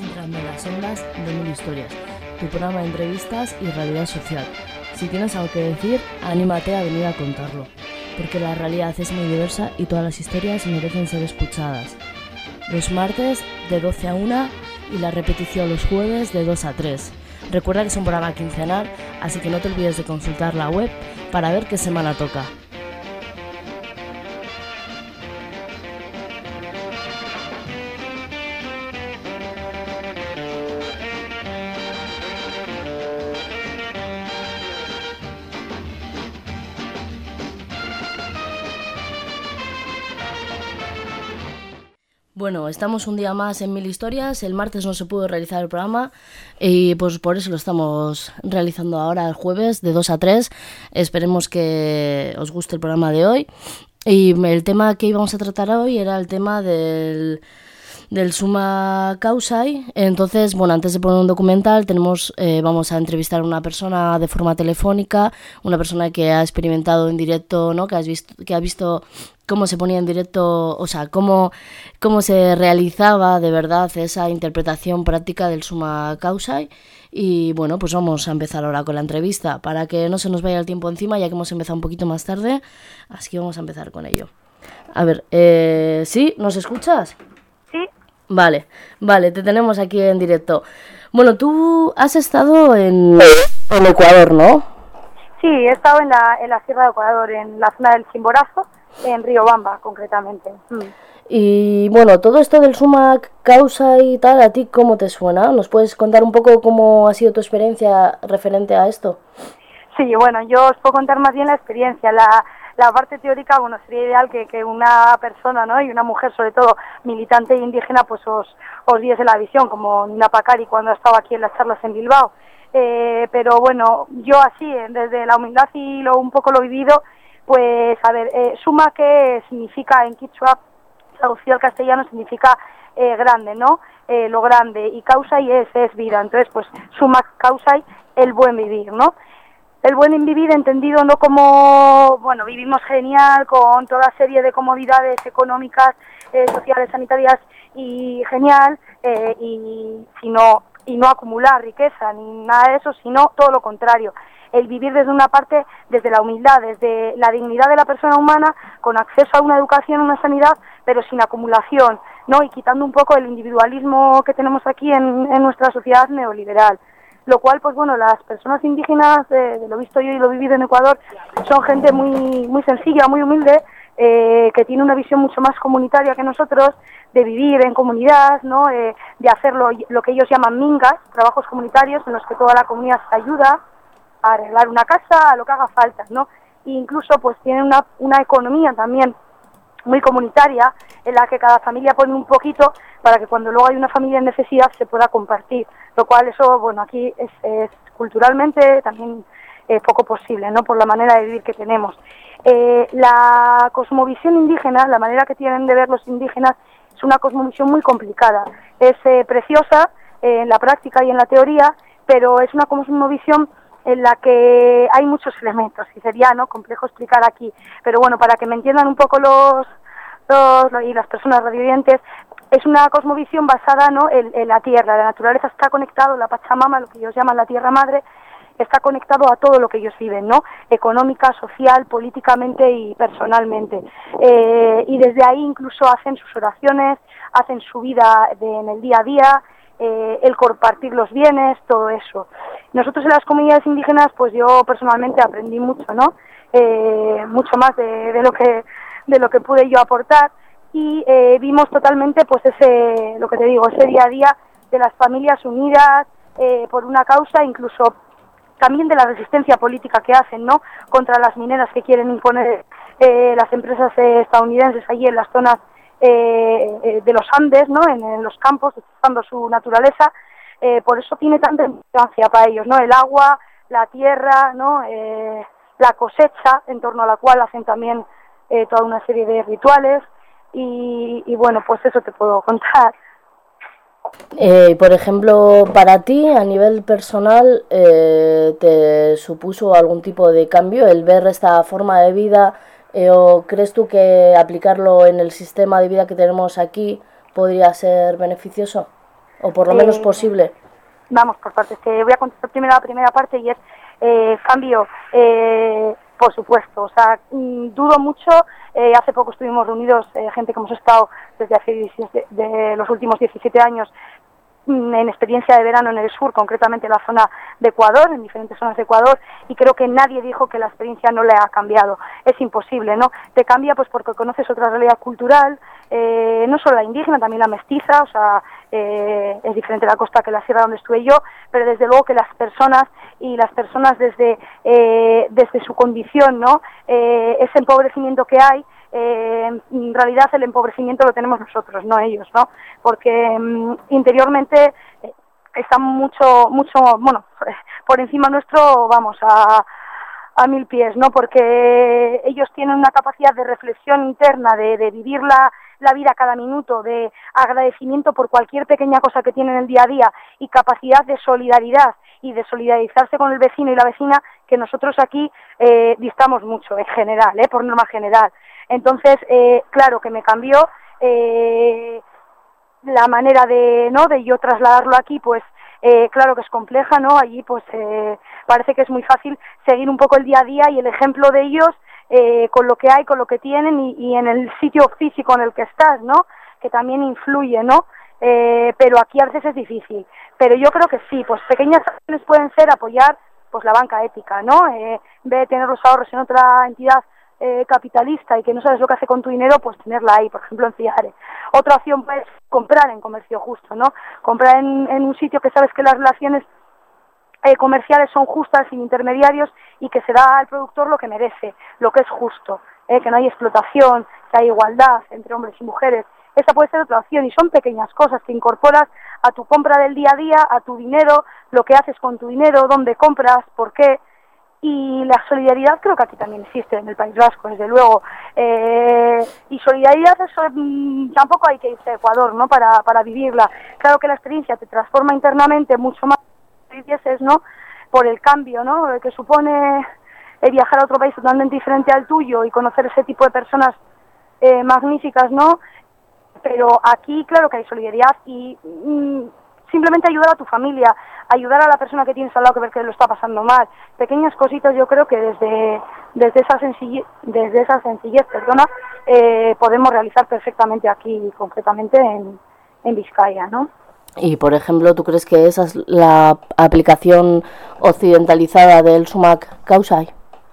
entrando en las ondas de Mil Historias, tu programa de entrevistas y realidad social. Si tienes algo que decir, anímate a venir a contarlo, porque la realidad es muy diversa y todas las historias merecen ser escuchadas. Los martes de 12 a 1 y la repetición los jueves de 2 a 3. Recuerda que es un programa quincenal, así que no te olvides de consultar la web para ver qué semana toca. Bueno, estamos un día más en Mil Historias. El martes no se pudo realizar el programa y pues por eso lo estamos realizando ahora el jueves de 2 a 3. Esperemos que os guste el programa de hoy. Y el tema que íbamos a tratar hoy era el tema del Summa Causae. Entonces, bueno, antes de poner un documental vamos a entrevistar a una persona de forma telefónica, una persona que ha experimentado en directo, ¿no? Que ha visto cómo se ponía en directo, o sea, cómo se realizaba de verdad esa interpretación práctica del Summa Causae. Y bueno, pues vamos a empezar ahora con la entrevista para que no se nos vaya el tiempo encima, ya que hemos empezado un poquito más tarde, así que vamos a empezar con ello. A ver, ¿sí? ¿Nos escuchas? Sí. Vale, te tenemos aquí en directo. Bueno, tú has estado en Ecuador, ¿no? Sí, he estado en la Sierra de Ecuador, en la zona del Chimborazo, en Riobamba, concretamente. Y bueno, todo esto del Summa Causae y tal, ¿a ti cómo te suena? ¿Nos puedes contar un poco cómo ha sido tu experiencia referente a esto? Sí, bueno, yo os puedo contar más bien la experiencia. La parte teórica, bueno, sería ideal que una persona, ¿no? Y una mujer, sobre todo, militante e indígena, pues os diese la visión, como Nina Pacari cuando ha estado aquí en las charlas en Bilbao. Pero bueno, yo así, desde la humildad y un poco lo vivido, pues a ver, Summa, ¿qué significa en quichua? Traducido al castellano significa grande, ¿no? Lo grande, y Causae es vida. Entonces, pues Summa Causae, el buen vivir, ¿no? El buen vivir entendido no como, bueno, vivimos genial con toda serie de comodidades económicas, sociales, sanitarias y genial, y no acumular riqueza ni nada de eso, sino todo lo contrario. El vivir desde una parte, desde la humildad, desde la dignidad de la persona humana, con acceso a una educación, una sanidad, pero sin acumulación, ¿no? Y quitando un poco el individualismo que tenemos aquí en nuestra sociedad neoliberal. Lo cual, pues bueno, las personas indígenas, de lo visto yo y lo vivido en Ecuador, son gente muy, muy sencilla, muy humilde, que tiene una visión mucho más comunitaria que nosotros, de vivir en comunidad, ¿no? De hacer lo que ellos llaman mingas, trabajos comunitarios en los que toda la comunidad se ayuda a arreglar una casa, a lo que haga falta, ¿no? E incluso pues tienen una economía también muy comunitaria, en la que cada familia pone un poquito para que cuando luego hay una familia en necesidad se pueda compartir, lo cual eso, bueno, aquí es culturalmente también poco posible, ¿no? Por la manera de vivir que tenemos. La cosmovisión indígena, la manera que tienen de ver los indígenas, es una cosmovisión muy complicada. Es preciosa en la práctica y en la teoría, pero es una cosmovisión en la que hay muchos elementos, y sería, ¿no?, complejo explicar aquí, pero bueno, para que me entiendan un poco y las personas radioyentes, es una cosmovisión basada, ¿no?, en la tierra. La naturaleza está conectado, la Pachamama, lo que ellos llaman la tierra madre, está conectado a todo lo que ellos viven, ¿no?, económica, social, políticamente y personalmente, y desde ahí incluso hacen sus oraciones, hacen su vida en el día a día, el compartir los bienes, todo eso. Nosotros en las comunidades indígenas, pues yo personalmente aprendí mucho, ¿no? Mucho más de lo que pude yo aportar, y vimos totalmente, pues lo que te digo, ese día a día de las familias unidas por una causa, incluso también de la resistencia política que hacen, ¿no?, contra las mineras que quieren imponer las empresas estadounidenses allí en las zonas de los Andes, ¿no?, en los campos, destrozando su naturaleza. Por eso tiene tanta importancia para ellos, ¿no?, el agua, la tierra, ¿no?, la cosecha, en torno a la cual hacen también toda una serie de rituales, y bueno, pues eso te puedo contar. Por ejemplo, para ti, a nivel personal, ¿te supuso algún tipo de cambio el ver esta forma de vida? ¿O crees tú que aplicarlo en el sistema de vida que tenemos aquí podría ser beneficioso? o por lo menos posible. Vamos por partes. Te voy a contestar primero la primera parte y es cambio, por supuesto. O sea, dudo mucho. Hace poco estuvimos reunidos, gente que hemos estado desde hace de los últimos 17 años en experiencia de verano en el sur, concretamente en la zona de Ecuador, en diferentes zonas de Ecuador, y creo que nadie dijo que la experiencia no le ha cambiado. Es imposible, ¿no? Te cambia pues porque conoces otra realidad cultural, no solo la indígena, también la mestiza, o sea, es diferente la costa que la sierra donde estuve yo, pero desde luego que las personas desde su condición, ¿no? Ese empobrecimiento que hay, en realidad el empobrecimiento lo tenemos nosotros, no ellos, ¿no? Porque interiormente están mucho, bueno, por encima nuestro, vamos, a 1000 pies, ¿no? Porque ellos tienen una capacidad de reflexión interna, de vivir la vida cada minuto, de agradecimiento por cualquier pequeña cosa que tienen en el día a día y capacidad de solidaridad y de solidarizarse con el vecino y la vecina, que nosotros aquí distamos mucho en general, por norma general. Entonces, claro que me cambió la manera de yo trasladarlo aquí, pues claro que es compleja, ¿no? Allí pues parece que es muy fácil seguir un poco el día a día y el ejemplo de ellos con lo que hay, con lo que tienen y en el sitio físico en el que estás, ¿no? Que también influye, ¿no? Pero aquí a veces es difícil. Pero yo creo que sí, pues pequeñas acciones pueden ser apoyar pues la banca ética, ¿no? En vez de tener los ahorros en otra entidad capitalista y que no sabes lo que hace con tu dinero, pues tenerla ahí, por ejemplo en Ciare. Otra opción pues comprar en comercio justo, ¿no? Comprar en un sitio que sabes que las relaciones comerciales son justas, sin intermediarios, y que se da al productor lo que merece, lo que es justo, que no hay explotación, que hay igualdad entre hombres y mujeres. Esa puede ser otra opción y son pequeñas cosas que incorporas a tu compra del día a día, a tu dinero, lo que haces con tu dinero, dónde compras, por qué. Y la solidaridad creo que aquí también existe en el País Vasco, desde luego. Y solidaridad, eso, tampoco hay que irse a Ecuador, ¿no? Para vivirla. Claro que la experiencia te transforma internamente mucho más, ¿no? Por el cambio, ¿no? Que supone viajar a otro país totalmente diferente al tuyo y conocer ese tipo de personas magníficas, ¿no? Pero aquí claro que hay solidaridad y simplemente ayudar a tu familia, ayudar a la persona que tienes al lado que ver que lo está pasando mal. Pequeñas cositas yo creo que desde esa sencillez, podemos realizar perfectamente aquí, concretamente en Vizcaya, ¿no? Y, por ejemplo, ¿tú crees que esa es la aplicación occidentalizada del sumac causai?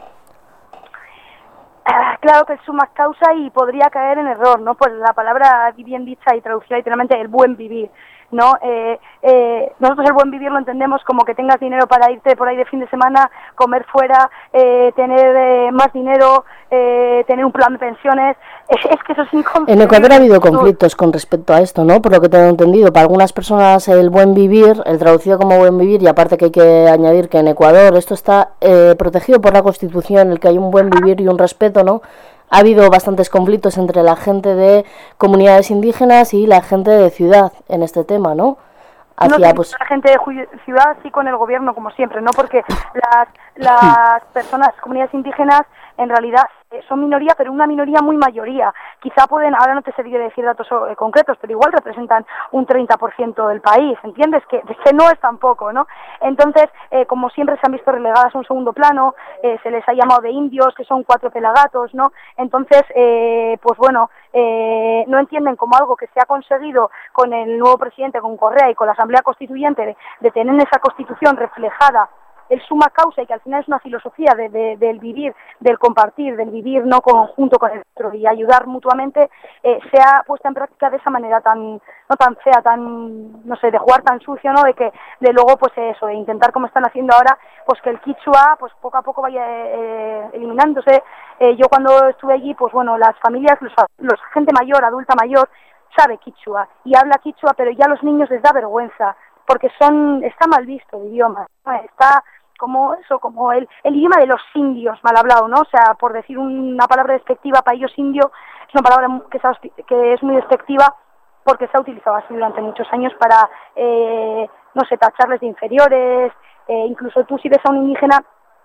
Claro que es sumac causai y podría caer en error, ¿no? Pues la palabra bien dicha y traducida literalmente el buen vivir, ¿no? Nosotros el buen vivir lo entendemos como que tengas dinero para irte por ahí de fin de semana, comer fuera, tener más dinero, tener un plan de pensiones. Es que eso es inconcebible. En Ecuador ha habido conflictos con respecto a esto, ¿no? Por lo que tengo entendido, para algunas personas el buen vivir, el traducido como buen vivir, y aparte que hay que añadir que en Ecuador esto está protegido por la Constitución, el que hay un buen vivir y un respeto, ¿no? Ha habido bastantes conflictos entre la gente de comunidades indígenas y la gente de ciudad en este tema, ¿no? Hacia, pues, la gente de ciudad sí con el gobierno, como siempre, ¿no? Porque las personas, comunidades indígenas, en realidad son minoría, pero una minoría muy mayoría. Quizá pueden, ahora no te sé decir datos concretos, pero igual representan un 30% del país, ¿entiendes? Que no es tampoco, ¿no? Entonces, como siempre se han visto relegadas a un segundo plano, se les ha llamado de indios, que son 4 pelagatos, ¿no? Entonces, pues bueno, no entienden como algo que se ha conseguido con el nuevo presidente, con Correa y con la Asamblea Constituyente, de tener esa Constitución reflejada el suma causa y que al final es una filosofía del vivir, del compartir, del vivir no conjunto con el otro y ayudar mutuamente, sea puesta en práctica de esa manera no tan fea, tan, no sé, de jugar tan sucio, ¿no? De luego pues eso, de intentar como están haciendo ahora, pues que el quichua pues poco a poco vaya eliminándose. Yo cuando estuve allí, pues bueno, las familias, los gente mayor, adulta mayor, sabe quichua y habla quichua, pero ya a los niños les da vergüenza, porque está mal visto el idioma, ¿no? Está como eso, como el idioma de los indios, mal hablado, ¿no? O sea, por decir una palabra despectiva, para ellos indio es una palabra que es muy despectiva porque se ha utilizado así durante muchos años para, no sé, tacharles de inferiores, incluso tú si ves a un indígena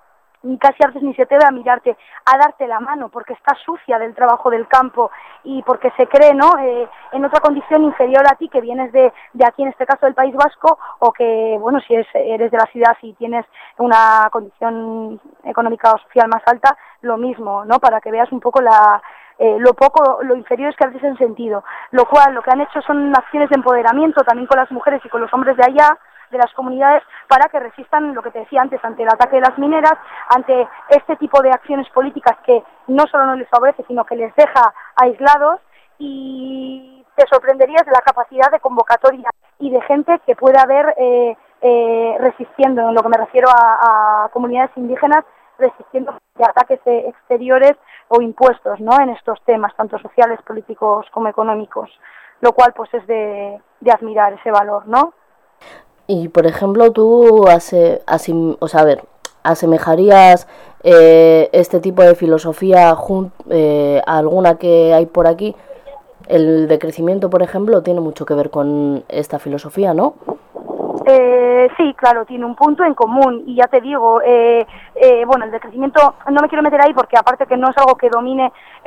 casi a veces ni se atreve a mirarte, a darte la mano, porque está sucia del trabajo del campo y porque se cree, ¿no?, en otra condición inferior a ti, que vienes de aquí, en este caso del País Vasco, o que, bueno, si eres de la ciudad y tienes una condición económica o social más alta, lo mismo, ¿no?, para que veas un poco lo inferiores que a veces han sentido. Lo cual, lo que han hecho son acciones de empoderamiento también con las mujeres y con los hombres de allá, de las comunidades, para que resistan, lo que te decía antes, ante el ataque de las mineras, ante este tipo de acciones políticas que no solo no les favorece, sino que les deja aislados. Y te sorprenderías de la capacidad de convocatoria y de gente que puede haber resistiendo, en lo que me refiero a comunidades indígenas, resistiendo de ataques exteriores o impuestos, ¿no?, en estos temas, tanto sociales, políticos como económicos, lo cual pues es de admirar ese valor, ¿no? Y, por ejemplo, tú asemejarías este tipo de filosofía a alguna que hay por aquí. El decrecimiento, por ejemplo, tiene mucho que ver con esta filosofía, ¿no? Sí, claro, tiene un punto en común, y ya te digo, bueno, el decrecimiento no me quiero meter ahí porque aparte que no es algo que domine,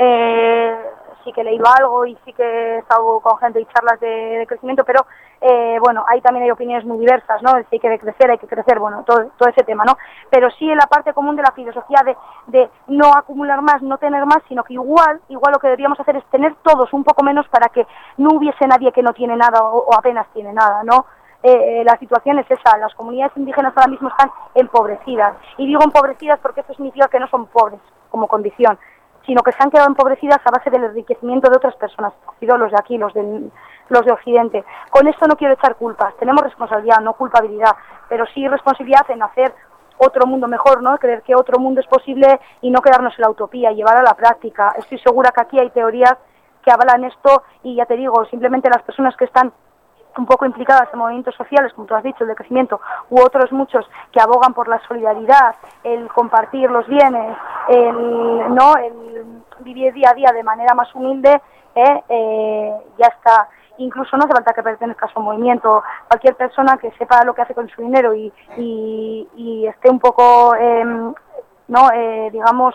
sí que he leído algo y sí que he estado con gente y charlas de crecimiento, pero bueno, ahí también hay opiniones muy diversas, ¿no? Si hay que crecer, bueno, todo ese tema, ¿no? Pero sí en la parte común de la filosofía de no acumular más, no tener más, sino que igual lo que deberíamos hacer es tener todos un poco menos para que no hubiese nadie que no tiene nada o apenas tiene nada, ¿no? La situación es esa, las comunidades indígenas ahora mismo están empobrecidas, y digo empobrecidas porque esto significa que no son pobres como condición, sino que se han quedado empobrecidas a base del enriquecimiento de otras personas, los de aquí, los de Occidente. Con esto no quiero echar culpas, tenemos responsabilidad, no culpabilidad, pero sí responsabilidad en hacer otro mundo mejor, ¿no?, creer que otro mundo es posible y no quedarnos en la utopía, llevar a la práctica. Estoy segura que aquí hay teorías que avalan esto, y ya te digo, simplemente las personas que están un poco implicadas en movimientos sociales, como tú has dicho, el de crecimiento, u otros muchos que abogan por la solidaridad, el compartir los bienes, el vivir día a día de manera más humilde, ya está. Incluso no hace falta que pertenezcas a un movimiento, cualquier persona que sepa lo que hace con su dinero y esté un poco, digamos,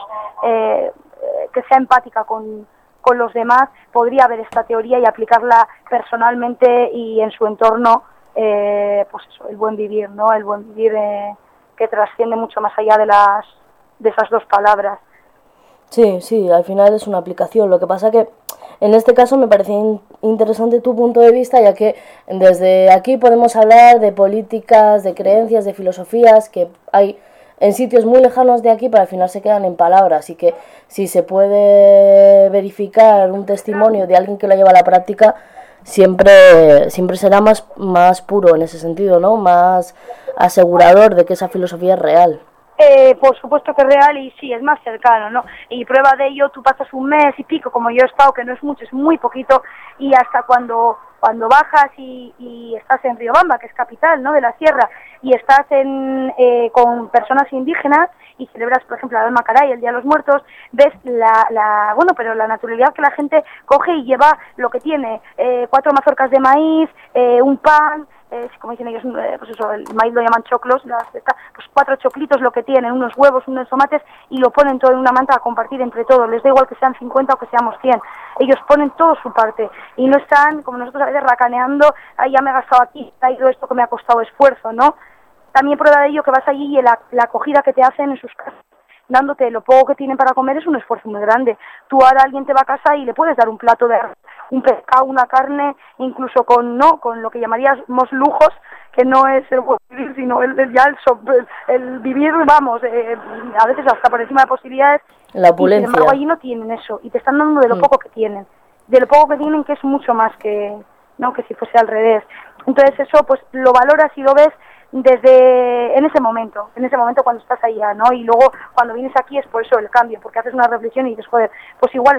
que sea empática con los demás, podría ver esta teoría y aplicarla personalmente y en su entorno, pues eso, el buen vivir, ¿no? El buen vivir que trasciende mucho más allá de esas dos palabras. Sí, al final es una aplicación. Lo que pasa que en este caso me parece interesante tu punto de vista, ya que desde aquí podemos hablar de políticas, de creencias, de filosofías que hay en sitios muy lejanos de aquí, pero al final se quedan en palabras, y que si se puede verificar un testimonio de alguien que lo lleva a la práctica, siempre será más puro en ese sentido, ¿no?, más asegurador de que esa filosofía es real. Por supuesto que es real, y sí, es más cercano, ¿no? Y prueba de ello, tú pasas un mes y pico, como yo he estado, que no es mucho, es muy poquito, y hasta cuando bajas y estás en Riobamba, que es capital, ¿no?, de la sierra, y estás con personas indígenas y celebras, por ejemplo, la Alma Caray, el Día de los Muertos, ves pero la naturalidad que la gente coge y lleva lo que tiene, 4 mazorcas de maíz, un pan, como dicen ellos, pues eso, el maíz lo llaman choclos, pues 4 choclitos lo que tienen, unos huevos, unos tomates, y lo ponen todo en una manta a compartir entre todos. Les da igual que sean 50 o que seamos 100. Ellos ponen todo su parte y no están, como nosotros a veces, racaneando, ya me he gastado aquí, ha ido esto que me ha costado esfuerzo, ¿no? También prueba de ello que vas allí y la acogida que te hacen en sus casas, dándote lo poco que tienen para comer, es un esfuerzo muy grande. Tú ahora alguien te va a casa y le puedes dar un plato de un pescado, una carne, incluso con lo que llamaríamos lujos, que no es el buen vivir, sino el vivir, vamos, a veces hasta por encima de posibilidades. La opulencia. Y sin embargo allí no tienen eso, y te están dando de lo poco que tienen, que es mucho más que si fuese al revés. Entonces eso pues lo valoras y lo ves en ese momento cuando estás allá, ¿no? Y luego cuando vienes aquí es por eso el cambio, porque haces una reflexión y dices, joder, pues igual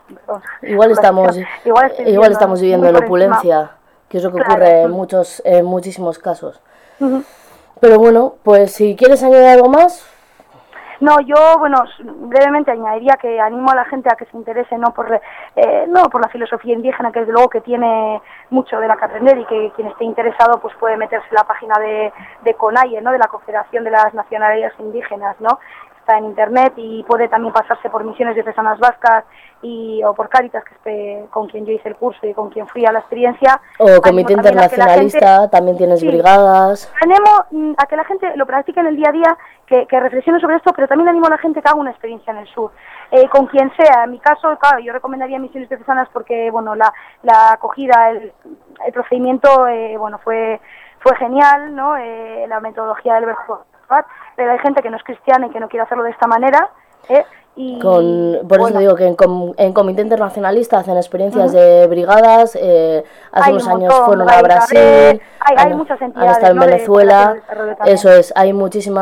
estamos viviendo en opulencia, que es lo que ocurre en muchísimos casos. Uh-huh. Pero bueno, pues si quieres añadir algo más. No, yo, brevemente añadiría que animo a la gente a que se interese no por la filosofía indígena, que desde luego que tiene mucho de la que aprender, y que quien esté interesado pues puede meterse en la página de CONAIE, ¿no?, de la Confederación de las Nacionalidades Indígenas, ¿no?, está en internet, y puede también pasarse por Misiones Diocesanas Vascas o por Cáritas, que es con quien yo hice el curso y con quien fui a la experiencia. O Comité Internacionalista, también tienes brigadas. Animo a que la gente lo practique en el día a día, que reflexione sobre esto, pero también animo a la gente que haga una experiencia en el sur, con quien sea. En mi caso, claro, yo recomendaría Misiones Diocesanas porque, bueno, la acogida, el procedimiento, bueno, fue genial, ¿no? La metodología del verbo, pero hay gente que no es cristiana y que no quiere hacerlo de esta manera, por eso digo que en Comité Internacionalista hacen experiencias de brigadas, hace unos años fueron a Brasil, hay muchas entidades, han estado en Venezuela, eso es, hay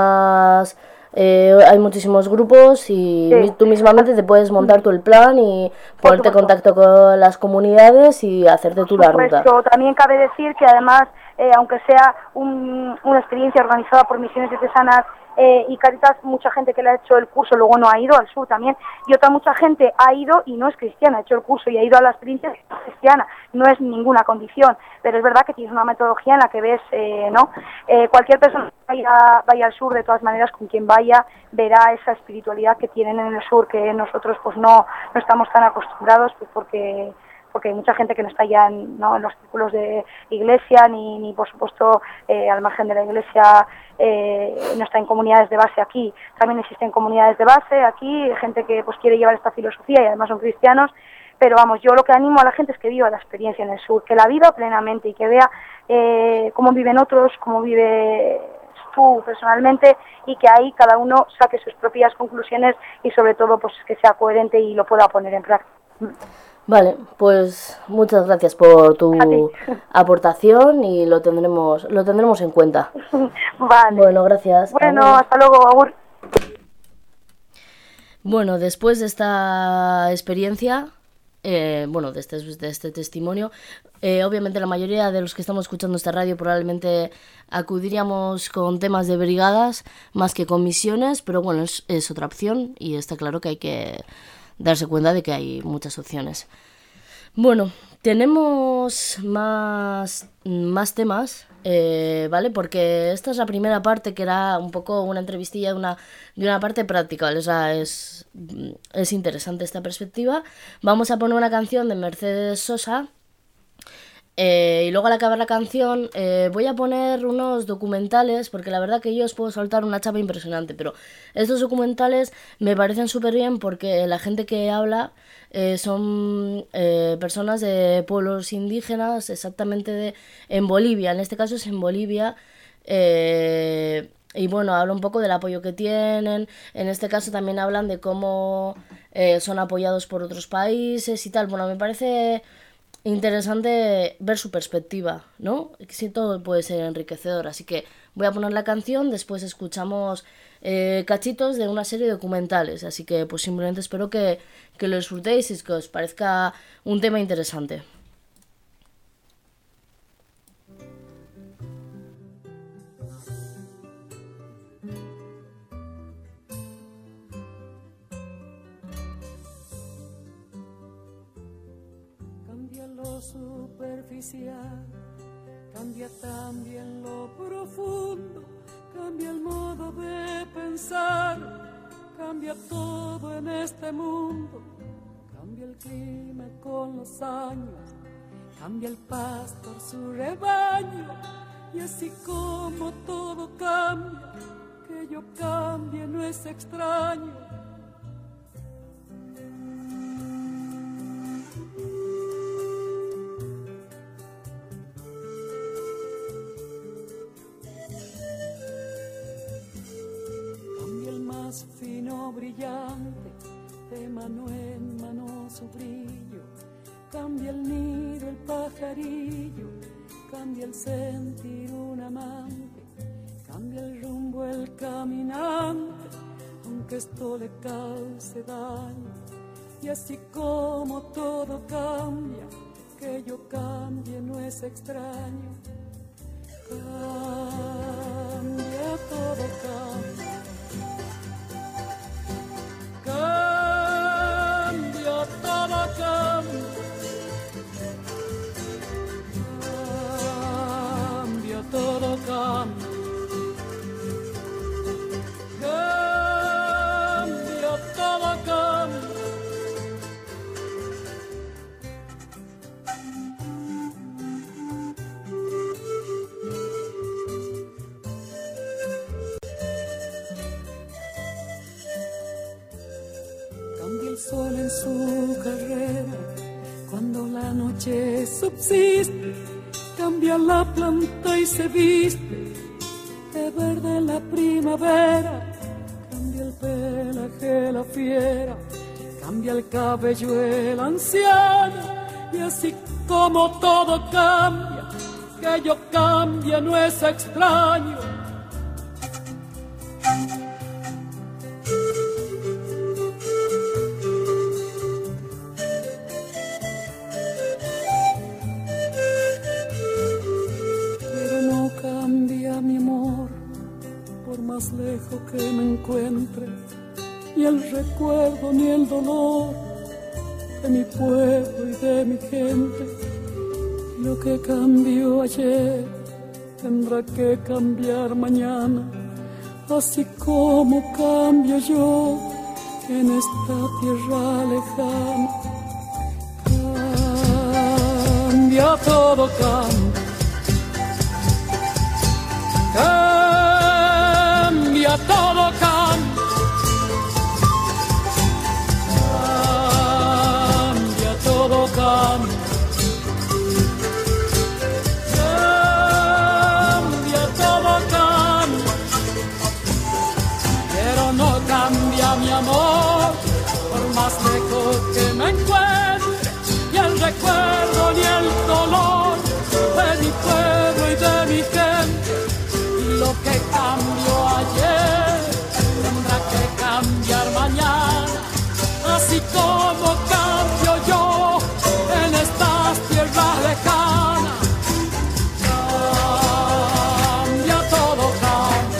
muchísimos grupos y tú mismamente te puedes montar tú el plan y ponerte en contacto con las comunidades y hacerte tú la ruta. También cabe decir que además, aunque sea una experiencia organizada por Misiones Diocesanas y Cáritas, mucha gente que le ha hecho el curso luego no ha ido al sur también, y otra mucha gente ha ido y no es cristiana, ha hecho el curso y ha ido a la experiencia cristiana, no es ninguna condición, pero es verdad que tienes una metodología en la que ves, cualquier persona que vaya al sur, de todas maneras, con quien vaya, verá esa espiritualidad que tienen en el sur, que nosotros pues no estamos tan acostumbrados, pues porque hay mucha gente que no está ya en los círculos de iglesia, ni por supuesto al margen de la iglesia, no está en comunidades de base aquí. También existen comunidades de base aquí, gente que pues quiere llevar esta filosofía y además son cristianos, pero vamos, yo lo que animo a la gente es que viva la experiencia en el sur, que la viva plenamente y que vea cómo viven otros, cómo vive tú personalmente, y que ahí cada uno saque sus propias conclusiones y sobre todo pues que sea coherente y lo pueda poner en práctica. Vale, pues muchas gracias por tu aportación y lo tendremos en cuenta. Vale. Bueno, gracias. Bueno, hasta luego, agur. Bueno, después de esta experiencia, de este testimonio, obviamente la mayoría de los que estamos escuchando esta radio probablemente acudiríamos con temas de brigadas más que con misiones, pero bueno, es otra opción y está claro que hay que darse cuenta de que hay muchas opciones. Bueno, tenemos más temas, ¿vale? Porque esta es la primera parte, que era un poco una entrevistilla de una parte práctica, ¿vale? O sea, es interesante esta perspectiva. Vamos a poner una canción de Mercedes Sosa. Y luego al acabar la canción voy a poner unos documentales, porque la verdad que yo os puedo soltar una chapa impresionante, pero estos documentales me parecen súper bien porque la gente que habla son personas de pueblos indígenas, exactamente en Bolivia, en este caso es en Bolivia, y bueno, habla un poco del apoyo que tienen. En este caso también hablan de cómo son apoyados por otros países y tal. Bueno, me parece interesante ver su perspectiva, ¿no? Sí, todo puede ser enriquecedor, así que voy a poner la canción, después escuchamos cachitos de una serie de documentales, así que pues simplemente espero que lo disfrutéis y que os parezca un tema interesante. Superficial, cambia también lo profundo, cambia el modo de pensar, cambia todo en este mundo, cambia el clima con los años, cambia el pastor su rebaño, y así como todo cambia, que yo cambie no es extraño. Fino brillante, de mano en mano su brillo, cambia el nido el pajarillo, cambia el sentir un amante, cambia el rumbo el caminante, aunque esto le cause daño, y así como todo cambia, que yo cambie no es extraño. Cambia, todo cambia. Cambia, todo cambia. Cambia, todo cambia. sol en su carrera, cuando la noche subsiste, cambia la planta y se viste de verde la primavera, cambia el pelaje la fiera, cambia el cabello el anciano, y así como todo cambia, que yo cambie no es extraño. Pero no cambia mi amor, por más lejos que me encuentre, ni el recuerdo ni el dolor de mi pueblo y de mi gente. Lo que cambió ayer tendrá que cambiar mañana, así como cambio yo en esta tierra lejana. Cambia, todo cambia, cambia, todo cambia, cambia, todo cambia. Cambia mi amor, por más lejos que me encuentre, ni el recuerdo ni el dolor de mi pueblo y de mi gente. Y lo que cambió ayer tendrá que cambiar mañana, así como cambio yo en estas tierras lejanas. Cambia, todo cambia.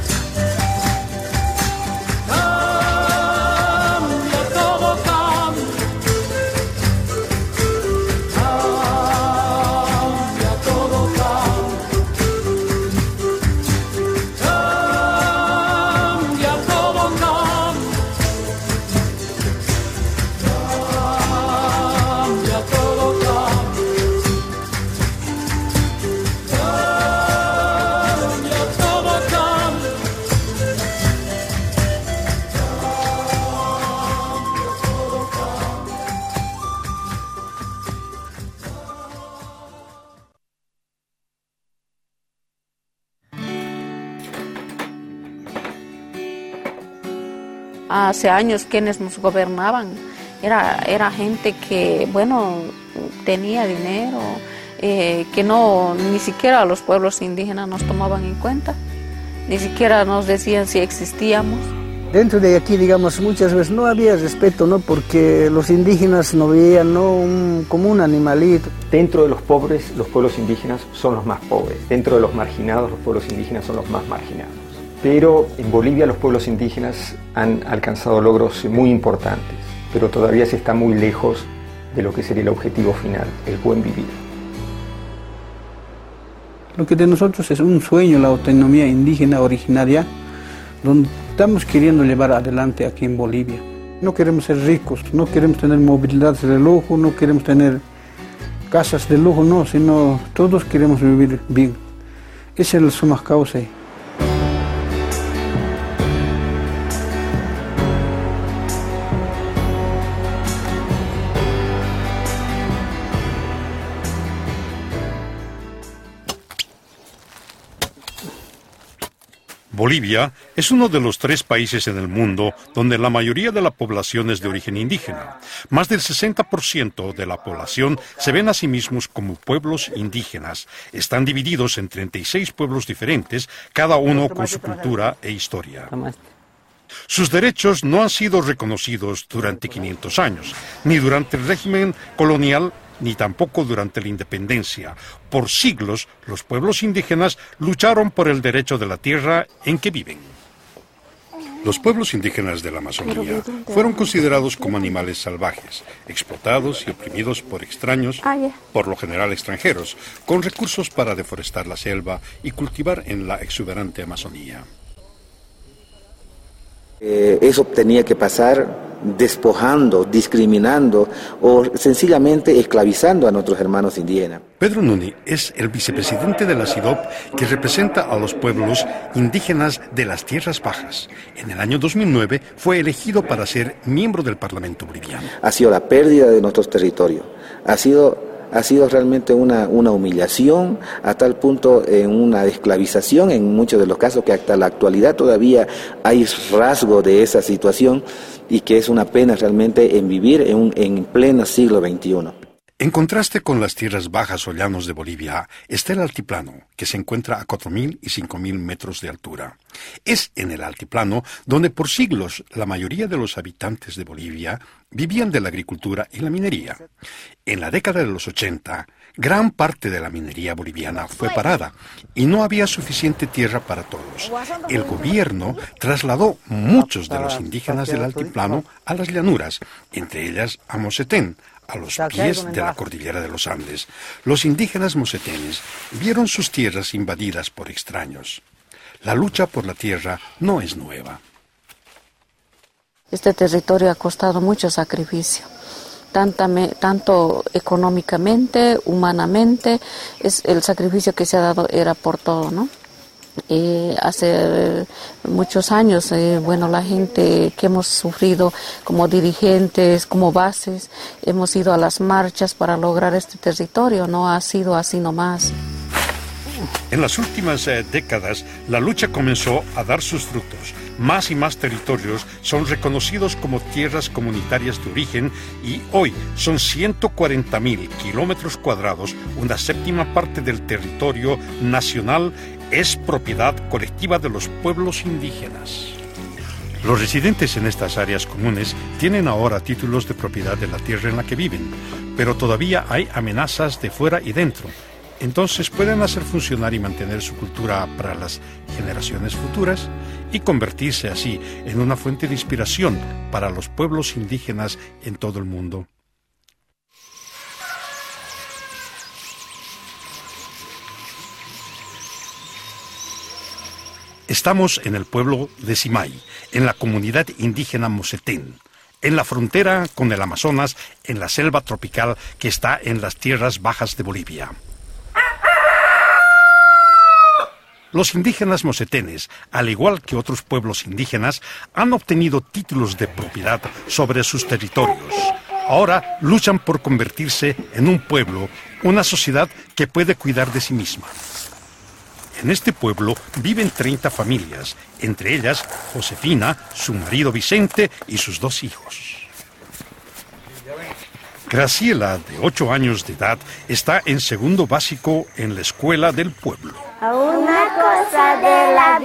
Hace años quienes nos gobernaban era gente que, bueno, tenía dinero, que no, ni siquiera los pueblos indígenas nos tomaban en cuenta, ni siquiera nos decían si existíamos. Dentro de aquí, digamos, muchas veces no había respeto, ¿no? Porque los indígenas nos veían, ¿no? Como un animalito. Dentro de los pobres, los pueblos indígenas son los más pobres. Dentro de los marginados, los pueblos indígenas son los más marginados. Pero en Bolivia los pueblos indígenas han alcanzado logros muy importantes, pero todavía se está muy lejos de lo que sería el objetivo final, el buen vivir. Lo que de nosotros es un sueño, la autonomía indígena originaria, donde estamos queriendo llevar adelante aquí en Bolivia. No queremos ser ricos, no queremos tener movilidad de lujo, no queremos tener casas de lujo, no, sino todos queremos vivir bien. Esa es la suma causa. Bolivia es uno de los 3 países en el mundo donde la mayoría de la población es de origen indígena. Más del 60% de la población se ven a sí mismos como pueblos indígenas. Están divididos en 36 pueblos diferentes, cada uno con su cultura e historia. Sus derechos no han sido reconocidos durante 500 años, ni durante el régimen colonial, ni tampoco durante la independencia. Por siglos, los pueblos indígenas lucharon por el derecho de la tierra en que viven. Los pueblos indígenas de la Amazonía fueron considerados como animales salvajes, explotados y oprimidos por extraños, por lo general extranjeros, con recursos para deforestar la selva y cultivar en la exuberante Amazonía. Eso tenía que pasar despojando, discriminando o sencillamente esclavizando a nuestros hermanos indígenas. Pedro Nuni es el vicepresidente de la CIDOB que representa a los pueblos indígenas de las Tierras Bajas. En el año 2009 fue elegido para ser miembro del Parlamento boliviano. Ha sido la pérdida de nuestros territorios, ha sido realmente una humillación, a tal punto una esclavización en muchos de los casos que hasta la actualidad todavía hay rasgo de esa situación y que es una pena realmente en vivir en pleno siglo XXI. En contraste con las tierras bajas o llanos de Bolivia, está el altiplano, que se encuentra a 4.000 y 5.000 metros de altura. Es en el altiplano donde por siglos la mayoría de los habitantes de Bolivia vivían de la agricultura y la minería. En la década de los 80, gran parte de la minería boliviana fue parada y no había suficiente tierra para todos. El gobierno trasladó muchos de los indígenas del altiplano a las llanuras, entre ellas a Mosetén, a los pies de la cordillera de los Andes. Los indígenas mosetenes vieron sus tierras invadidas por extraños. La lucha por la tierra no es nueva. Este territorio ha costado mucho sacrificio, tanto económicamente, humanamente. El sacrificio que se ha dado era por todo, ¿no? Hace muchos años, la gente que hemos sufrido como dirigentes, como bases, hemos ido a las marchas para lograr este territorio, no ha sido así nomás. En las últimas décadas, la lucha comenzó a dar sus frutos. Más y más territorios son reconocidos como tierras comunitarias de origen y hoy son 140.000 kilómetros cuadrados, una séptima parte del territorio nacional es propiedad colectiva de los pueblos indígenas. Los residentes en estas áreas comunes tienen ahora títulos de propiedad de la tierra en la que viven, pero todavía hay amenazas de fuera y dentro. Entonces pueden hacer funcionar y mantener su cultura para las generaciones futuras y convertirse así en una fuente de inspiración para los pueblos indígenas en todo el mundo. Estamos en el pueblo de Simay, en la comunidad indígena Mosetén, en la frontera con el Amazonas, en la selva tropical que está en las tierras bajas de Bolivia. Los indígenas mosetenes, al igual que otros pueblos indígenas, han obtenido títulos de propiedad sobre sus territorios. Ahora luchan por convertirse en un pueblo, una sociedad que puede cuidar de sí misma. En este pueblo viven 30 familias, entre ellas Josefina, su marido Vicente y sus 2 hijos. Graciela, de 8 años de edad, está en segundo básico en la escuela del pueblo. A una cosa de la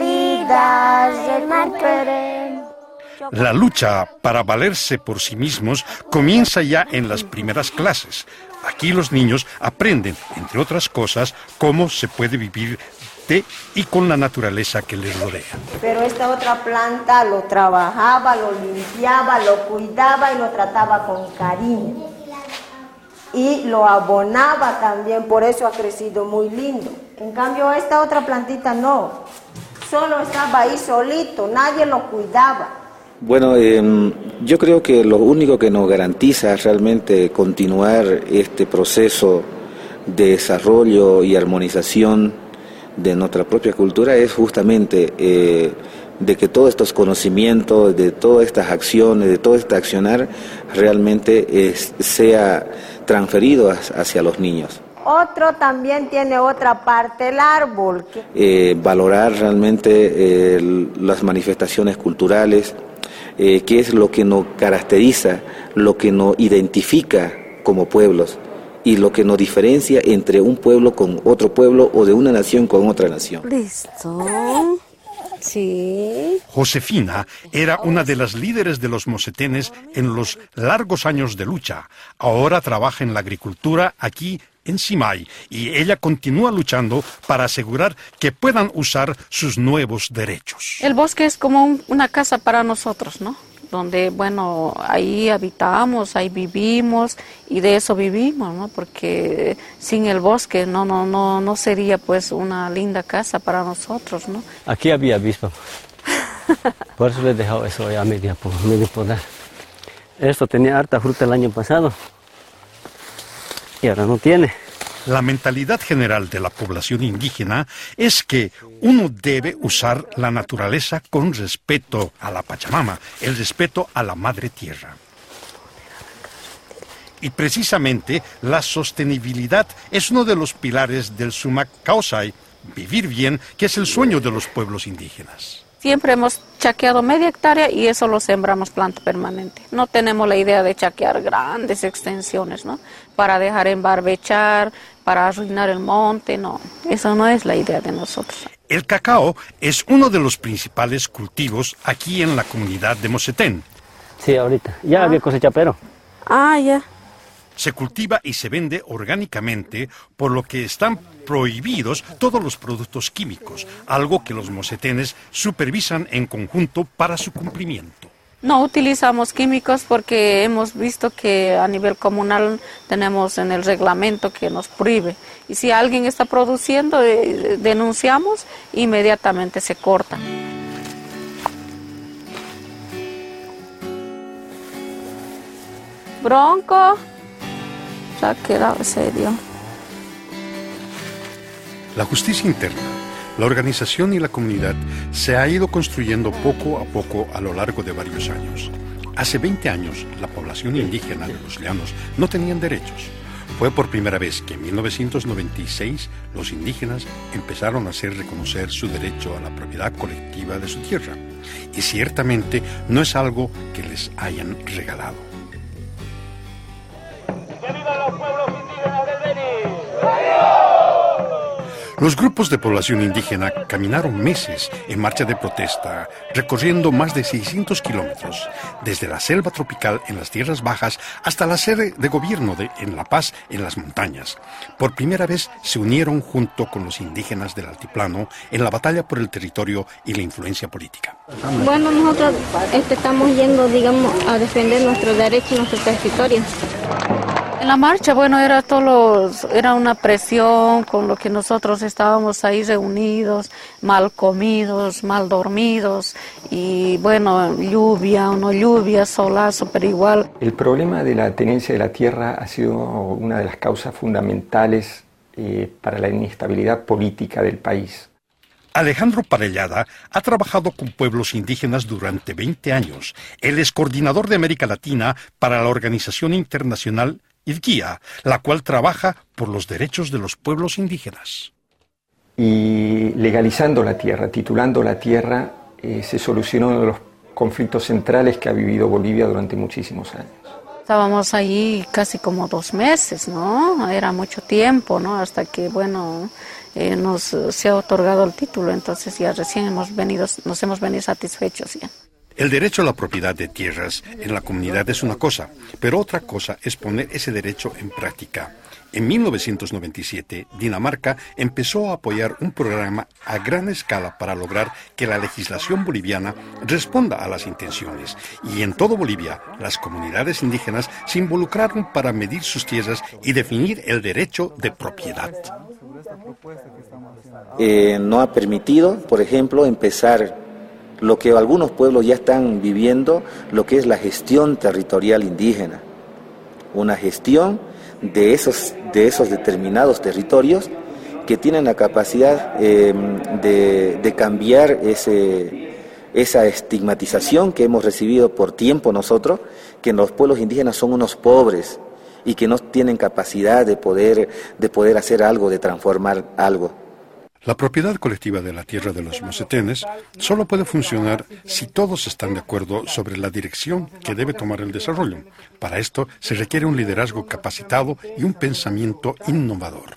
vida, la lucha para valerse por sí mismos comienza ya en las primeras clases. Aquí los niños aprenden, entre otras cosas, cómo se puede vivir de y con la naturaleza que les rodea. Pero esta otra planta lo trabajaba, lo limpiaba, lo cuidaba y lo trataba con cariño. Y lo abonaba también, por eso ha crecido muy lindo. En cambio, esta otra plantita no, solo estaba ahí solito, nadie lo cuidaba. Bueno, yo creo que lo único que nos garantiza realmente continuar este proceso de desarrollo y armonización de nuestra propia cultura es justamente de que todos estos conocimientos, de todas estas acciones, de todo este accionar realmente sea transferido hacia los niños. Otro también tiene otra parte, el árbol. Valorar realmente las manifestaciones culturales, qué es lo que nos caracteriza, lo que nos identifica como pueblos y lo que nos diferencia entre un pueblo con otro pueblo o de una nación con otra nación. Listo. Sí. Josefina era una de las líderes de los mosetenes en los largos años de lucha. Ahora trabaja en la agricultura aquí en Simay y ella continúa luchando para asegurar que puedan usar sus nuevos derechos. El bosque es como una casa para nosotros, ¿no? Donde, ahí habitamos, ahí vivimos y de eso vivimos, ¿no? Porque sin el bosque no sería pues una linda casa para nosotros, ¿no? Aquí había avispa, por eso le he dejado eso a medio poder. Esto tenía harta fruta el año pasado y ahora no tiene. La mentalidad general de la población indígena es que uno debe usar la naturaleza con respeto a la Pachamama, el respeto a la Madre Tierra. Y precisamente la sostenibilidad es uno de los pilares del Sumak Kawsay, vivir bien, que es el sueño de los pueblos indígenas. Siempre hemos chaqueado media hectárea y eso lo sembramos planta permanente. No tenemos la idea de chaquear grandes extensiones, ¿no? Para dejar embarbechar, para arruinar el monte, no. Esa no es la idea de nosotros. El cacao es uno de los principales cultivos aquí en la comunidad de Mosetén. Sí, ahorita. Ya había cosecha, pero. Ya. Se cultiva y se vende orgánicamente, por lo que están prohibidos todos los productos químicos, algo que los mosetenes supervisan en conjunto para su cumplimiento. No utilizamos químicos porque hemos visto que a nivel comunal tenemos en el reglamento que nos prohíbe. Y si alguien está produciendo, denunciamos, inmediatamente se corta. Bronco. Ya quedaba serio. La justicia interna, la organización y la comunidad se ha ido construyendo poco a poco a lo largo de varios años. Hace 20 años, la población indígena de los llanos no tenían derechos. Fue por primera vez que en 1996 los indígenas empezaron a hacer reconocer su derecho a la propiedad colectiva de su tierra. Y ciertamente no es algo que les hayan regalado. ¡Que vivan los pueblos indígenas del Beni! Los grupos de población indígena caminaron meses en marcha de protesta, recorriendo más de 600 kilómetros, desde la selva tropical en las tierras bajas hasta la sede de gobierno en La Paz, en las montañas. Por primera vez se unieron junto con los indígenas del altiplano en la batalla por el territorio y la influencia política. Bueno, nosotros estamos yendo, digamos, a defender nuestros derechos y nuestros territorios. En la marcha, bueno, era una presión con lo que nosotros estábamos ahí reunidos, mal comidos, mal dormidos, y bueno, lluvia o no lluvia, solazo, pero igual. El problema de la tenencia de la tierra ha sido una de las causas fundamentales para la inestabilidad política del país. Alejandro Parellada ha trabajado con pueblos indígenas durante 20 años. Él es coordinador de América Latina para la Organización Internacional IDGIA, la cual trabaja por los derechos de los pueblos indígenas. Y legalizando la tierra, titulando la tierra, se solucionó uno de los conflictos centrales que ha vivido Bolivia durante muchísimos años. Estábamos ahí casi como 2 meses, ¿no? Era mucho tiempo, ¿no? Hasta que, bueno, se ha otorgado el título, entonces ya recién nos hemos venido satisfechos ya. El derecho a la propiedad de tierras en la comunidad es una cosa, pero otra cosa es poner ese derecho en práctica. En 1997, Dinamarca empezó a apoyar un programa a gran escala para lograr que la legislación boliviana responda a las intenciones. Y en todo Bolivia, las comunidades indígenas se involucraron para medir sus tierras y definir el derecho de propiedad. No ha permitido, por ejemplo, empezar lo que algunos pueblos ya están viviendo, lo que es la gestión territorial indígena. Una gestión de esos determinados territorios que tienen la capacidad de cambiar esa estigmatización que hemos recibido por tiempo nosotros, que los pueblos indígenas son unos pobres y que no tienen capacidad de poder hacer algo, de transformar algo. La propiedad colectiva de la tierra de los mosetenes solo puede funcionar si todos están de acuerdo sobre la dirección que debe tomar el desarrollo. Para esto se requiere un liderazgo capacitado y un pensamiento innovador.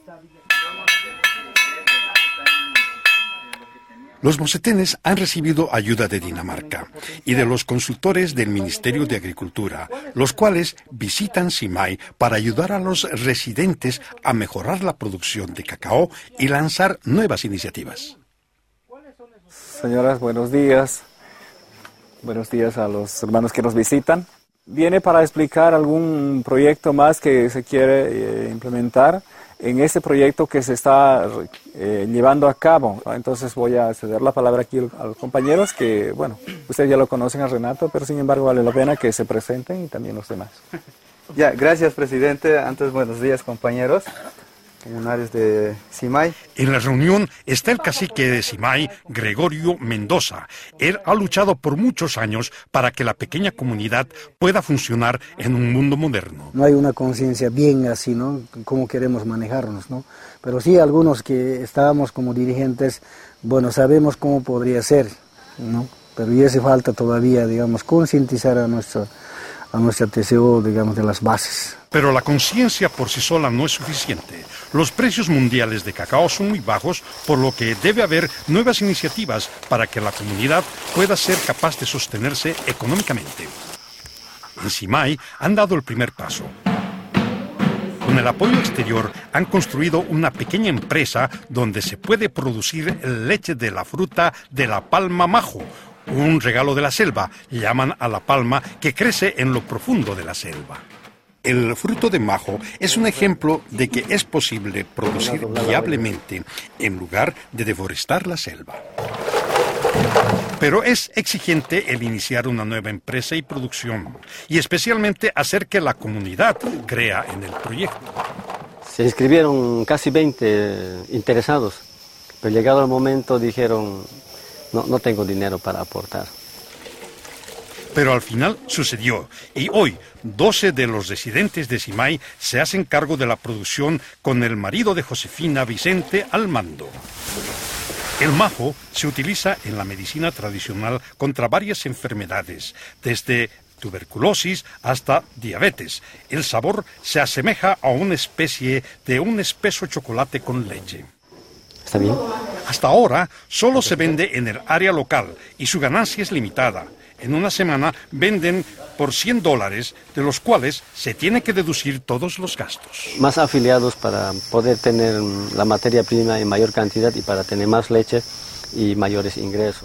Los mosetenes han recibido ayuda de Dinamarca y de los consultores del Ministerio de Agricultura, los cuales visitan Simay para ayudar a los residentes a mejorar la producción de cacao y lanzar nuevas iniciativas. Señoras, buenos días. Buenos días a los hermanos que nos visitan. Viene para explicar algún proyecto más que se quiere implementar. en este proyecto que se está llevando a cabo. Entonces voy a ceder la palabra aquí a los compañeros que, bueno, ustedes ya lo conocen a Renato, pero sin embargo vale la pena que se presenten y también los demás. Ya, gracias, presidente. Antes, buenos días, compañeros comunarios de Simay. En la reunión está el cacique de Simay, Gregorio Mendoza. Él ha luchado por muchos años para que la pequeña comunidad pueda funcionar en un mundo moderno. No hay una conciencia bien así, ¿no? Cómo queremos manejarnos, ¿no? Pero sí, algunos que estábamos como dirigentes, bueno, sabemos cómo podría ser, ¿no? Pero ya hace falta todavía, digamos, concientizar a nuestra TCO, digamos, de las bases. Pero la conciencia por sí sola no es suficiente. Los precios mundiales de cacao son muy bajos, por lo que debe haber nuevas iniciativas para que la comunidad pueda ser capaz de sostenerse económicamente. En Simay han dado el primer paso. Con el apoyo exterior han construido una pequeña empresa donde se puede producir leche de la fruta de la palma majo, un regalo de la selva, llaman a la palma que crece en lo profundo de la selva. El fruto de majo es un ejemplo de que es posible producir viablemente en lugar de deforestar la selva. Pero es exigente el iniciar una nueva empresa y producción, y especialmente hacer que la comunidad crea en el proyecto. Se inscribieron casi 20 interesados, pero llegado el momento dijeron, no tengo dinero para aportar. Pero al final sucedió, y hoy 12 de los residentes de Simay se hacen cargo de la producción con el marido de Josefina, Vicente, al mando. El majo se utiliza en la medicina tradicional contra varias enfermedades, desde tuberculosis hasta diabetes. El sabor se asemeja a una especie de un espeso chocolate con leche. ¿Está bien? Hasta ahora solo se vende en el área local y su ganancia es limitada. En una semana venden por $100, de los cuales se tiene que deducir todos los gastos. Más afiliados para poder tener la materia prima en mayor cantidad y para tener más leche y mayores ingresos.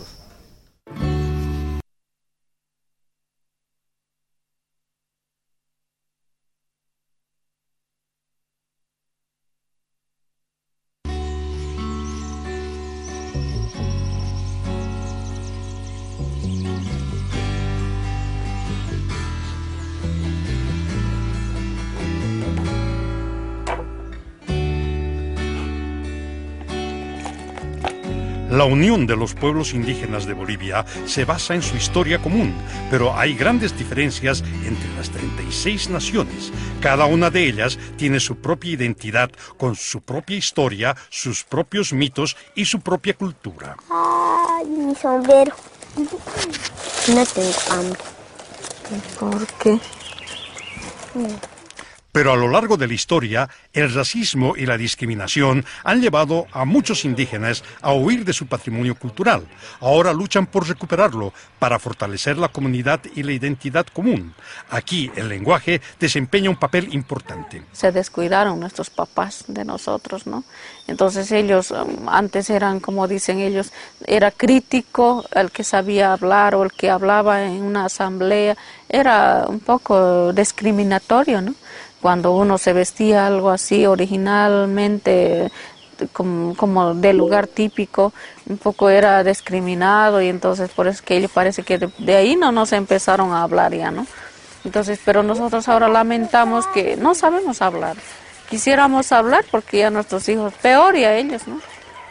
La unión de los pueblos indígenas de Bolivia se basa en su historia común, pero hay grandes diferencias entre las 36 naciones. Cada una de ellas tiene su propia identidad, con su propia historia, sus propios mitos y su propia cultura. Ay, mi sombrero. No tengo hambre. ¿Por qué? Pero a lo largo de la historia, el racismo y la discriminación han llevado a muchos indígenas a huir de su patrimonio cultural. Ahora luchan por recuperarlo, para fortalecer la comunidad y la identidad común. Aquí el lenguaje desempeña un papel importante. Se descuidaron nuestros papás de nosotros, ¿no? Entonces ellos, antes eran, como dicen ellos, era crítico el que sabía hablar o el que hablaba en una asamblea. Era un poco discriminatorio, ¿no? Cuando uno se vestía algo así originalmente, como del lugar típico, un poco era discriminado y entonces por eso que ellos parece que de ahí no nos empezaron a hablar ya, ¿no? Entonces, pero nosotros ahora lamentamos que no sabemos hablar. Quisiéramos hablar porque ya nuestros hijos, peor y a ellos, ¿no?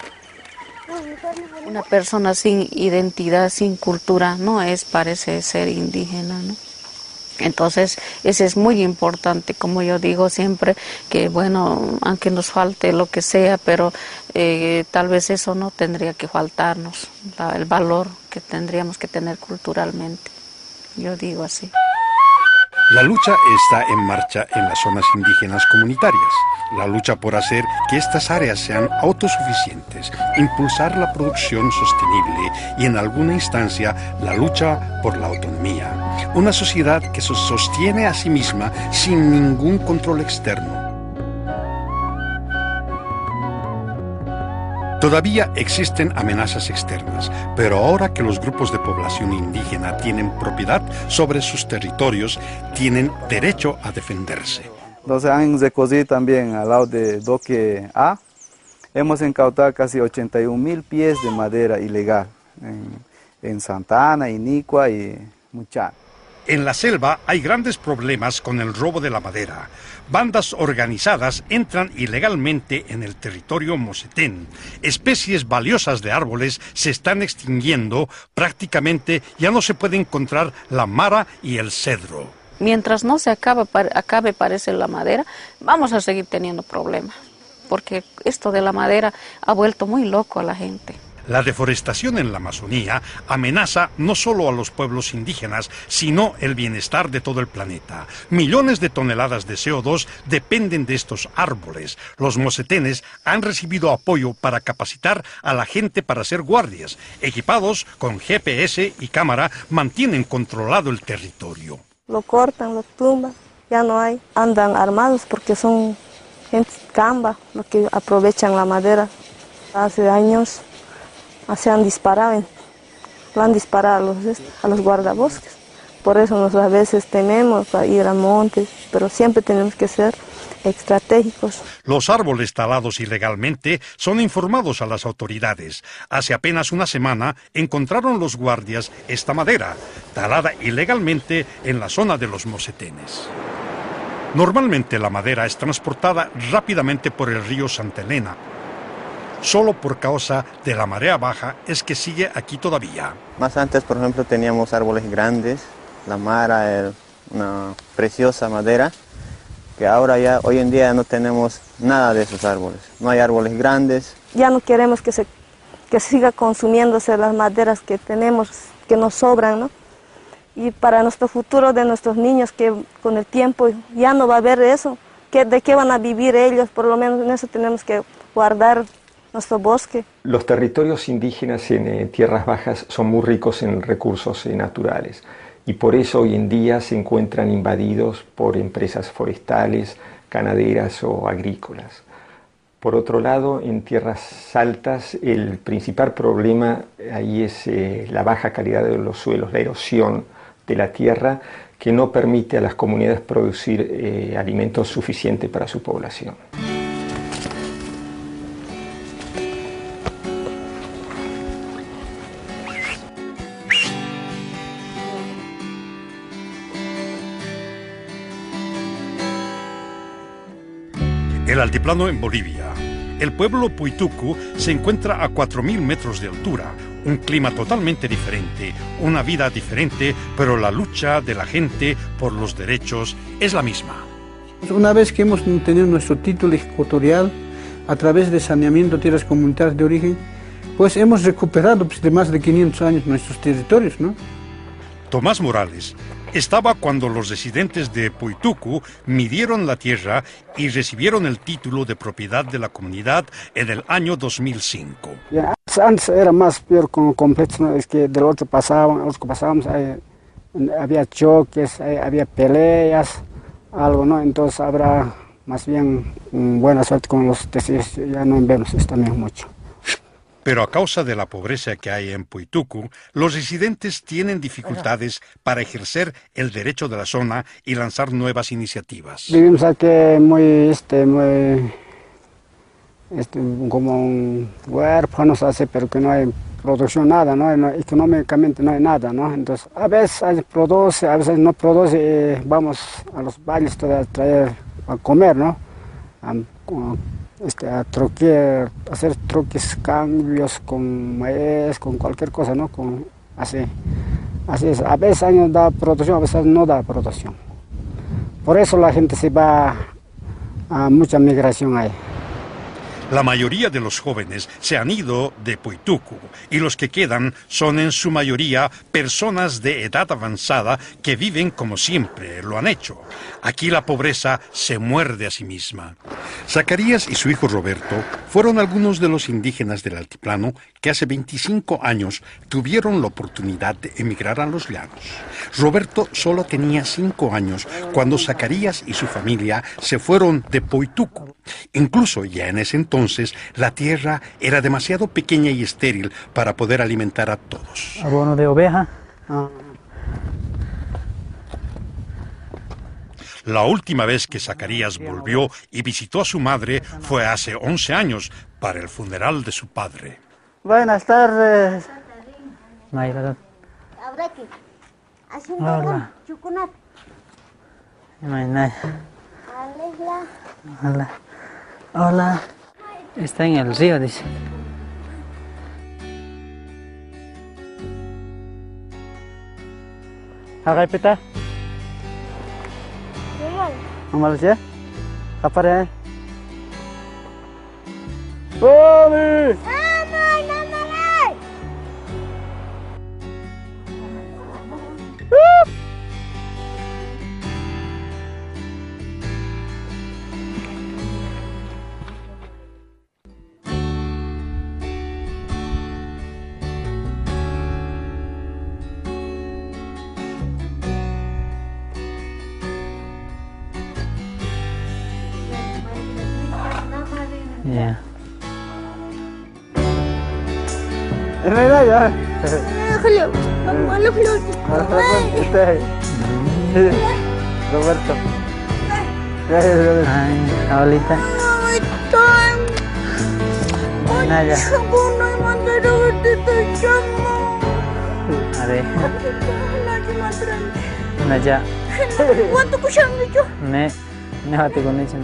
Una persona sin identidad, sin cultura, no parece ser indígena, ¿no? Entonces, eso es muy importante, como yo digo siempre, que bueno, aunque nos falte lo que sea, pero tal vez eso no tendría que faltarnos, el valor que tendríamos que tener culturalmente, yo digo así. La lucha está en marcha en las zonas indígenas comunitarias. La lucha por hacer que estas áreas sean autosuficientes, impulsar la producción sostenible y en alguna instancia la lucha por la autonomía. Una sociedad que se sostiene a sí misma sin ningún control externo. Todavía existen amenazas externas, pero ahora que los grupos de población indígena tienen propiedad sobre sus territorios, tienen derecho a defenderse. Entonces han recogido también al lado de Doque A, hemos incautado casi 81.000 pies de madera ilegal en Santa Ana, Inicua y Muchán. En la selva hay grandes problemas con el robo de la madera. Bandas organizadas entran ilegalmente en el territorio mosetén. Especies valiosas de árboles se están extinguiendo. Prácticamente ya no se puede encontrar la mara y el cedro. Mientras no se acabe parece la madera, vamos a seguir teniendo problemas. Porque esto de la madera ha vuelto muy loco a la gente. La deforestación en la Amazonía amenaza no solo a los pueblos indígenas, sino el bienestar de todo el planeta. Millones de toneladas de CO2 dependen de estos árboles. Los mosetenes han recibido apoyo para capacitar a la gente para ser guardias. Equipados con GPS y cámara, mantienen controlado el territorio. Lo cortan, lo tumban, ya no hay. Andan armados porque son gente camba, los que aprovechan la madera. Hace años se han disparado, lo han disparado a los guardabosques. Por eso nosotros a veces tememos para ir a montes, pero siempre tenemos que ser estratégicos. Los árboles talados ilegalmente son informados a las autoridades. Hace apenas una semana encontraron los guardias esta madera, talada ilegalmente en la zona de los mosetenes. Normalmente la madera es transportada rápidamente por el río Santa Elena. Solo por causa de la marea baja es que sigue aquí todavía. Más antes, por ejemplo, teníamos árboles grandes, la mara, una preciosa madera, que ahora ya, hoy en día no tenemos nada de esos árboles. No hay árboles grandes. Ya no queremos que siga consumiéndose las maderas que tenemos, que nos sobran, ¿no? Y para nuestro futuro de nuestros niños, que con el tiempo ya no va a haber eso, ¿de qué van a vivir ellos? Por lo menos en eso tenemos que guardar nuestro bosque. Los territorios indígenas en tierras bajas son muy ricos en recursos naturales y por eso hoy en día se encuentran invadidos por empresas forestales, ganaderas o agrícolas. Por otro lado, en tierras altas el principal problema ahí es la baja calidad de los suelos, la erosión de la tierra que no permite a las comunidades producir alimentos suficientes para su población. El altiplano en Bolivia. El pueblo Puitucu se encuentra a 4.000 metros de altura, un clima totalmente diferente, una vida diferente, pero la lucha de la gente por los derechos es la misma. Una vez que hemos tenido nuestro título ejecutorial a través de saneamiento de tierras comunitarias de origen, pues hemos recuperado de más de 500 años nuestros territorios, ¿no? Tomás Morales estaba cuando los residentes de Puitucu midieron la tierra y recibieron el título de propiedad de la comunidad en el año 2005. Ya, antes era más peor con completo, ¿no? Es que del otro pasábamos, había choques, había peleas, algo, ¿no? Entonces habrá más bien buena suerte con los testigos, ya no vemos esto también mucho. Pero a causa de la pobreza que hay en Puitucu, los residentes tienen dificultades para ejercer el derecho de la zona y lanzar nuevas iniciativas. Vivimos aquí muy como un huérfanos así, pero que no hay producción, nada, ¿no? Económicamente no hay nada, ¿no? Entonces, a veces produce, a veces no produce, vamos a los valles a traer a comer, ¿no? A troquear, hacer troques, cambios con maíz, con cualquier cosa, ¿no? Así es. A veces años da producción, a veces no da producción. Por eso la gente se va a mucha migración ahí. La mayoría de los jóvenes se han ido de Puitucu y los que quedan son en su mayoría personas de edad avanzada que viven como siempre lo han hecho. Aquí la pobreza se muerde a sí misma. Zacarías y su hijo Roberto fueron algunos de los indígenas del altiplano que hace 25 años tuvieron la oportunidad de emigrar a los llanos. Roberto solo tenía 5 años cuando Zacarías y su familia se fueron de Puitucu. Incluso ya en ese entonces la tierra era demasiado pequeña y estéril para poder alimentar a todos. Abono de oveja. La última vez que Zacarías volvió y visitó a su madre fue hace 11 años para el funeral de su padre. Buenas tardes. Hola. Hola. Hola. Está en el río, dice. Hagai pita. Amal ya. Apa ya? Bobby. Ya. Ini ya. Roberto. Ay, abuelita. Naya. Are. Naya. Ne hati con eso.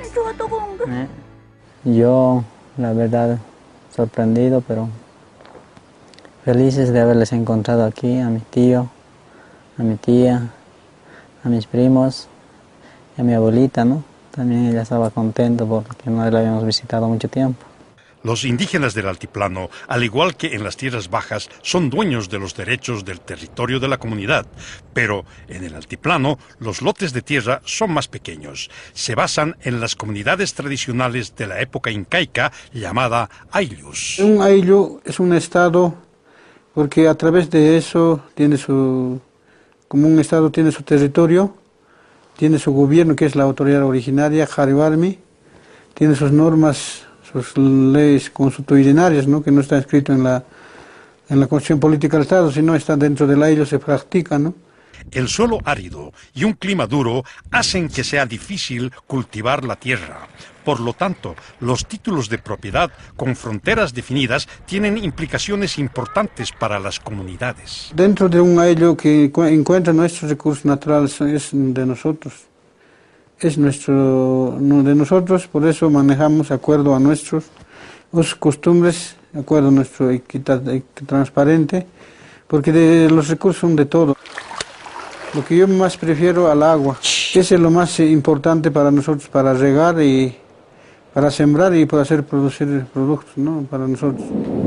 Yo, la verdad, sorprendido, pero felices de haberles encontrado aquí, a mi tío, a mi tía, a mis primos y a mi abuelita, ¿no? También ella estaba contenta porque no la habíamos visitado mucho tiempo. Los indígenas del altiplano, al igual que en las tierras bajas, son dueños de los derechos del territorio de la comunidad, pero en el altiplano los lotes de tierra son más pequeños. Se basan en las comunidades tradicionales de la época incaica llamada ayllus. Un ayllu es un estado porque a través de eso como un estado tiene su territorio, tiene su gobierno que es la autoridad originaria, Jaribarmi, tiene sus normas, sus leyes constitucionarias, ¿no? Que no está escrito en la Constitución Política del Estado, sino está dentro del ayllu, se practica, ¿no? El suelo árido y un clima duro hacen que sea difícil cultivar la tierra. Por lo tanto, los títulos de propiedad con fronteras definidas tienen implicaciones importantes para las comunidades. Dentro de un ayllu que encuentra nuestros recursos naturales es de nosotros. Es de nosotros, por eso manejamos de acuerdo a nuestros costumbres, de acuerdo a nuestro equidad transparente, porque los recursos son de todo. Lo que yo más prefiero al agua, ese es lo más importante para nosotros, para regar y para sembrar y para hacer producir productos, ¿no? Para nosotros.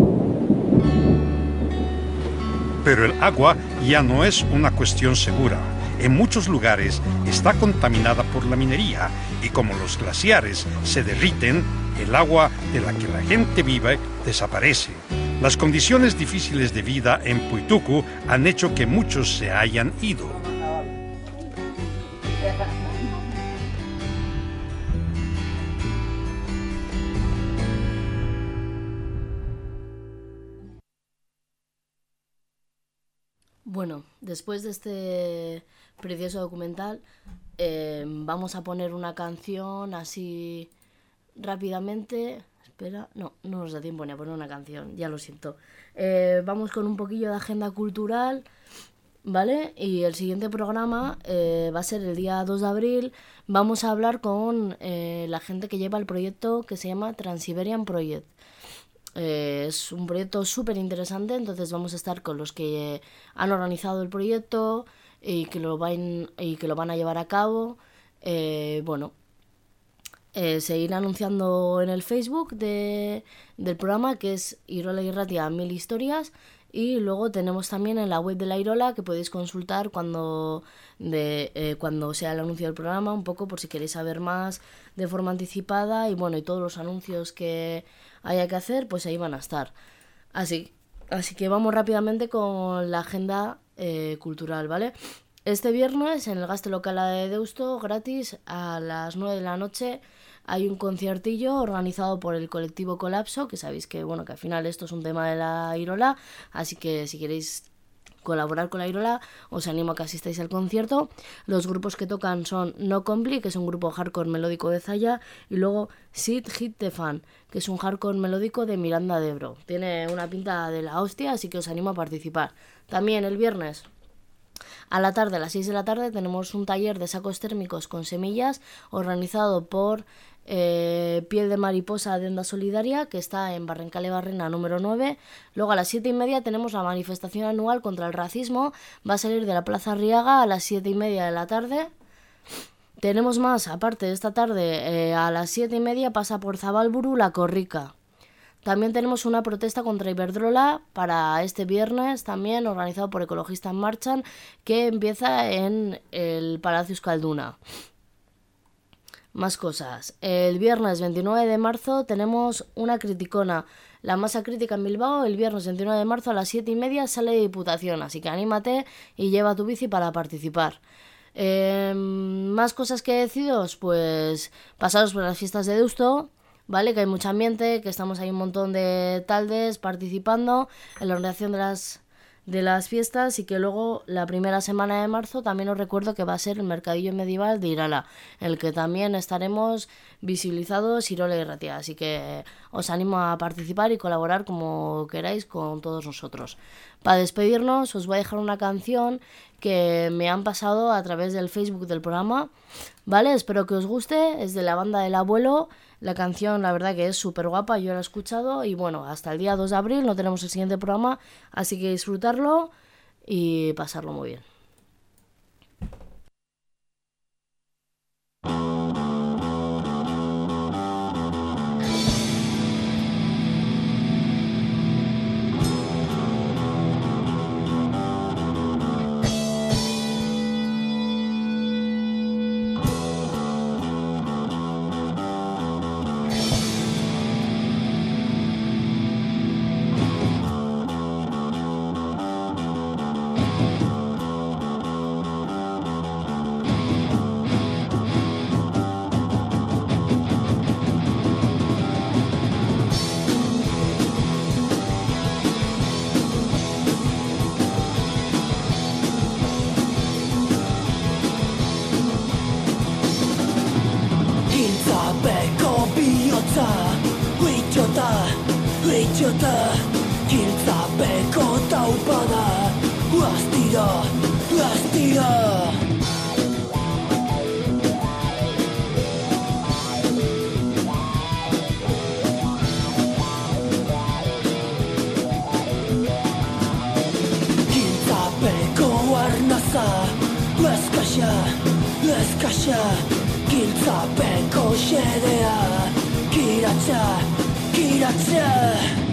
Pero el agua ya no es una cuestión segura. En muchos lugares está contaminada por la minería y como los glaciares se derriten, el agua de la que la gente vive desaparece. Las condiciones difíciles de vida en Puituku han hecho que muchos se hayan ido. Bueno, después de este precioso documental, vamos a poner una canción así rápidamente. Espera, no nos da tiempo ni a poner una canción, ya lo siento. Vamos con un poquillo de agenda cultural, ¿vale? Y el siguiente programa va a ser el día 2 de abril. Vamos a hablar con la gente que lleva el proyecto que se llama Trans-Siberian Project. Es un proyecto súper interesante, entonces vamos a estar con los que han organizado el proyecto y que lo van a llevar a cabo. Se irá anunciando en el Facebook del programa, que es Irola Irratia 1000 historias, y luego tenemos también en la web de la Irola, que podéis consultar cuando sea el anuncio del programa, un poco por si queréis saber más de forma anticipada, y todos los anuncios que haya que hacer, pues ahí van a estar. Así que vamos rápidamente con la agenda cultural, ¿vale? Este viernes en el Gaste Local de Deusto, gratis, a las 9 de la noche, hay un conciertillo organizado por el colectivo Colapso, que sabéis que al final esto es un tema de la Irola, así que si queréis colaborar con la Irola, os animo a que asistáis al concierto. Los grupos que tocan son No Compli, que es un grupo hardcore melódico de Zalla, y luego Sit Hit the Fan, que es un hardcore melódico de Miranda de Ebro. Tiene una pinta de la hostia, así que os animo a participar. También el viernes a la tarde, a las 6 de la tarde, tenemos un taller de sacos térmicos con semillas organizado por Piel de Mariposa de Onda Solidaria, que está en Barrencale Barrena número 9. Luego a las 7:30 tenemos la manifestación anual contra el racismo. Va a salir de la Plaza Arriaga a las 7:30 de la tarde. Tenemos más, aparte de esta tarde, a las 7:30 pasa por Zabalburu la Corrica. También tenemos una protesta contra Iberdrola para este viernes, también organizado por Ecologistas Marchan, que empieza en el Palacio Euskalduna. Más cosas. El viernes 29 de marzo tenemos una criticona. La masa crítica en Bilbao, el viernes 29 de marzo a las 7:30 sale de Diputación, así que anímate y lleva tu bici para participar. Más cosas que deciros, pues pasaros por las fiestas de Deusto, ¿vale? Que hay mucho ambiente, que estamos ahí un montón de taldes participando en la organización de las fiestas, y que luego la primera semana de marzo también os recuerdo que va a ser el Mercadillo Medieval de Irala, en el que también estaremos visibilizados Irola y Ratia, así que os animo a participar y colaborar como queráis con todos nosotros. Para despedirnos os voy a dejar una canción que me han pasado a través del Facebook del programa, ¿vale? Espero que os guste, es de la banda del Abuelo. La canción, la verdad que es súper guapa, yo la he escuchado y bueno, hasta el día 2 de abril no tenemos el siguiente programa, así que disfrutarlo y pasarlo muy bien. Giltzapeko taupada Guaztira, guaztira Giltzapeko arnaza Guazkaxa, guazkaxa Giltzapeko xedea Kiratxa, kiratxa